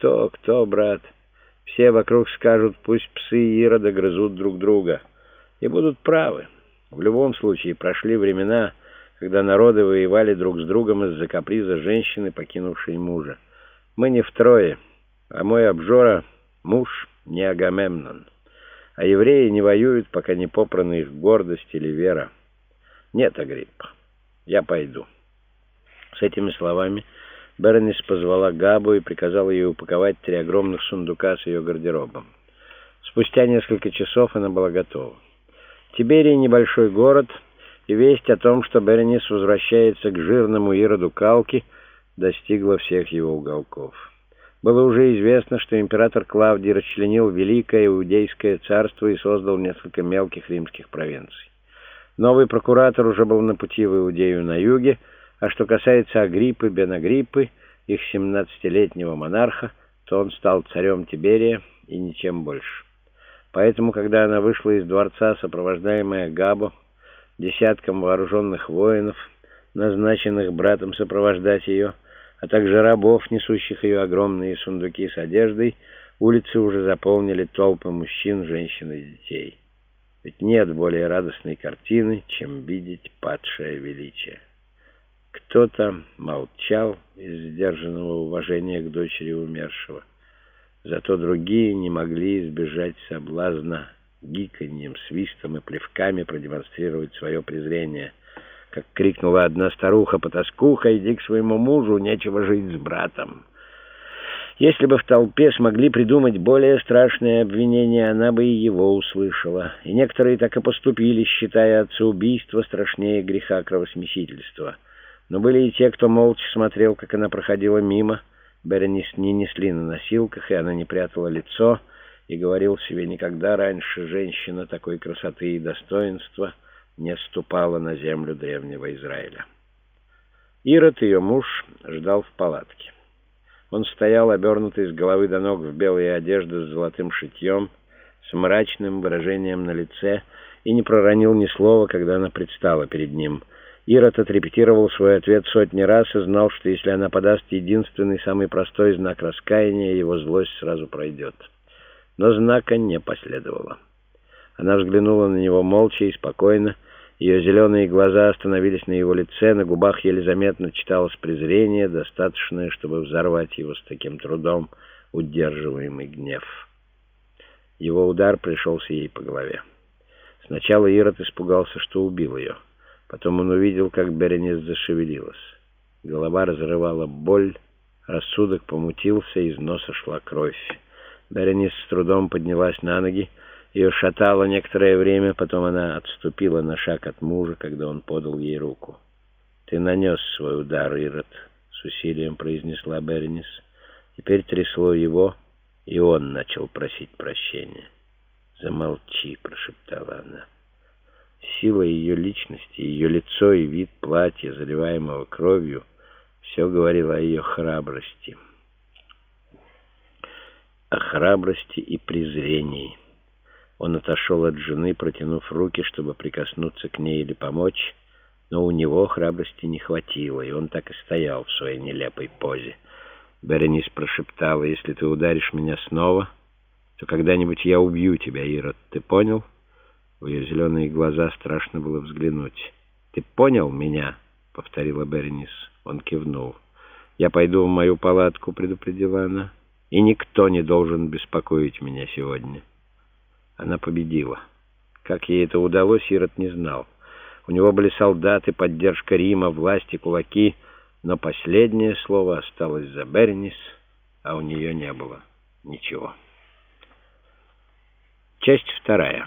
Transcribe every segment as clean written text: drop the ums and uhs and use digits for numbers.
Кто, брат? Все вокруг скажут, пусть псы Ирода грызут друг друга. И будут правы. В любом случае, прошли времена, когда народы воевали друг с другом из-за каприза женщины, покинувшей мужа. Мы не втрое, а мой обжора — муж не Агамемнон. А евреи не воюют, пока не попраны их гордость или вера. Нет, Агриппа, я пойду. С этими словами Беренис позвала Габу и приказала ей упаковать 3 огромных сундука с ее гардеробом. Спустя несколько часов она была готова. Тиберий — небольшой город, и весть о том, что Беренис возвращается к жирному Ироду Калки, достигла всех его уголков. Было уже известно, что император Клавдий расчленил Великое Иудейское царство и создал несколько мелких римских провинций. Новый прокуратор уже был на пути в Иудею на юге, а что касается Агриппы бен Агриппы, их 17-летнего монарха, то он стал царем Тиберия и ничем больше. Поэтому, когда она вышла из дворца, сопровождаемая Габо, десятком вооруженных воинов, назначенных братом сопровождать ее, а также рабов, несущих ее огромные сундуки с одеждой, улицы уже заполнили толпы мужчин, женщин и детей. Ведь нет более радостной картины, чем видеть падшее величие. Кто-то молчал из сдержанного уважения к дочери умершего. Зато другие не могли избежать соблазна гиканьем, свистом и плевками продемонстрировать свое презрение. Как крикнула одна старуха: «Потаскуха, иди к своему мужу, нечего жить с братом». Если бы в толпе смогли придумать более страшное обвинение, она бы и его услышала. И некоторые так и поступили, считая отцеубийство страшнее греха кровосмесительства. Но были и те, кто молча смотрел, как она проходила мимо. Беренис не несли на носилках, и она не прятала лицо, и говорил себе: никогда раньше женщина такой красоты и достоинства не ступала на землю древнего Израиля. Ирод, ее муж, ждал в палатке. Он стоял, обернутый с головы до ног в белые одежды с золотым шитьем, с мрачным выражением на лице, и не проронил ни слова, когда она предстала перед ним. Ирод отрепетировал свой ответ сотни раз и знал, что если она подаст единственный, самый простой знак раскаяния, его злость сразу пройдет. Но знака не последовало. Она взглянула на него молча и спокойно. Ее зеленые глаза остановились на его лице, на губах еле заметно читалось презрение, достаточное, чтобы взорвать его с таким трудом удерживаемый гнев. Его удар пришелся ей по голове. Сначала Ирод испугался, что убил ее. Потом он увидел, как Беренис зашевелилась. Голова разрывала боль, рассудок помутился, из носа шла кровь. Беренис с трудом поднялась на ноги. Ее шатало некоторое время, потом она отступила на шаг от мужа, когда он подал ей руку. «Ты нанес свой удар, Ирод», — с усилием произнесла Беренис. Теперь трясло его, и он начал просить прощения. «Замолчи», — прошептала она. Сила ее личности, ее лицо и вид платья, заливаемого кровью, все говорило о ее храбрости. О храбрости и презрении. Он отошел от жены, протянув руки, чтобы прикоснуться к ней или помочь, но у него храбрости не хватило, и он так и стоял в своей нелепой позе. Беренис прошептала: «Если ты ударишь меня снова, то когда-нибудь я убью тебя, Ирод. Ты понял?» В ее зеленые глаза страшно было взглянуть. «Ты понял меня?» — повторила Беренис. Он кивнул. «Я пойду в мою палатку», — предупредила она, — «и никто не должен беспокоить меня сегодня». Она победила. Как ей это удалось, Ирод не знал. У него были солдаты, поддержка Рима, власть и кулаки, но последнее слово осталось за Беренис, а у нее не было ничего. Часть 2.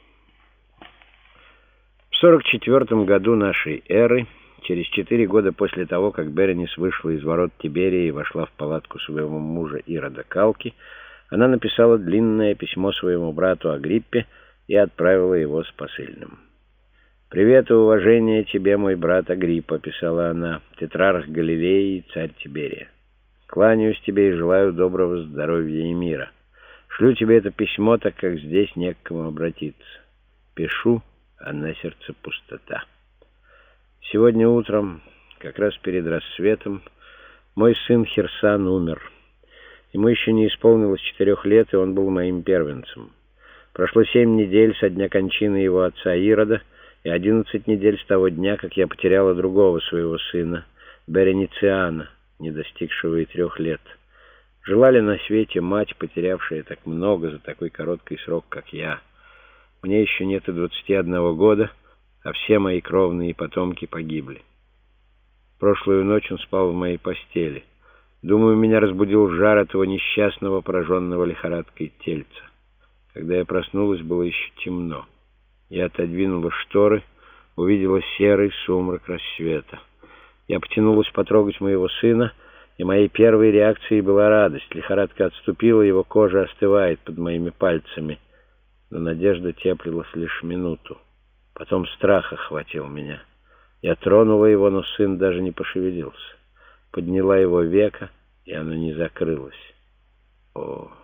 В 44 году нашей эры, через 4 года после того, как Беренис вышла из ворот Тиберия и вошла в палатку своего мужа Ирода Калки, она написала длинное письмо своему брату Агриппе и отправила его с посыльным. «Привет и уважение тебе, мой брат Агриппа», — писала она, — «тетрарх Галилеи и царь Тиберия. Кланяюсь тебе и желаю доброго здоровья и мира. Шлю тебе это письмо, так как здесь не к кому обратиться. Пишу, а на сердце пустота. Сегодня утром, как раз перед рассветом, мой сын Хирсан умер. Ему еще не исполнилось 4 лет, и он был моим первенцем. Прошло 7 недель со дня кончины его отца Ирода и 11 недель с того дня, как я потеряла другого своего сына, Беренициана, не достигшего и 3 лет. Жила ли на свете мать, потерявшая так много за такой короткий срок, как я? Мне еще нет и 21 года, а все мои кровные потомки погибли. Прошлую ночь он спал в моей постели. Думаю, меня разбудил жар этого несчастного, пораженного лихорадкой тельца. Когда я проснулась, было еще темно. Я отодвинула шторы, увидела серый сумрак рассвета. Я потянулась потрогать моего сына, и моей первой реакцией была радость. Лихорадка отступила, его кожа остывает под моими пальцами. Но надежда теплилась лишь минуту. Потом страх охватил меня. Я тронула его, но сын даже не пошевелился. Подняла его веко, и оно не закрылось. О!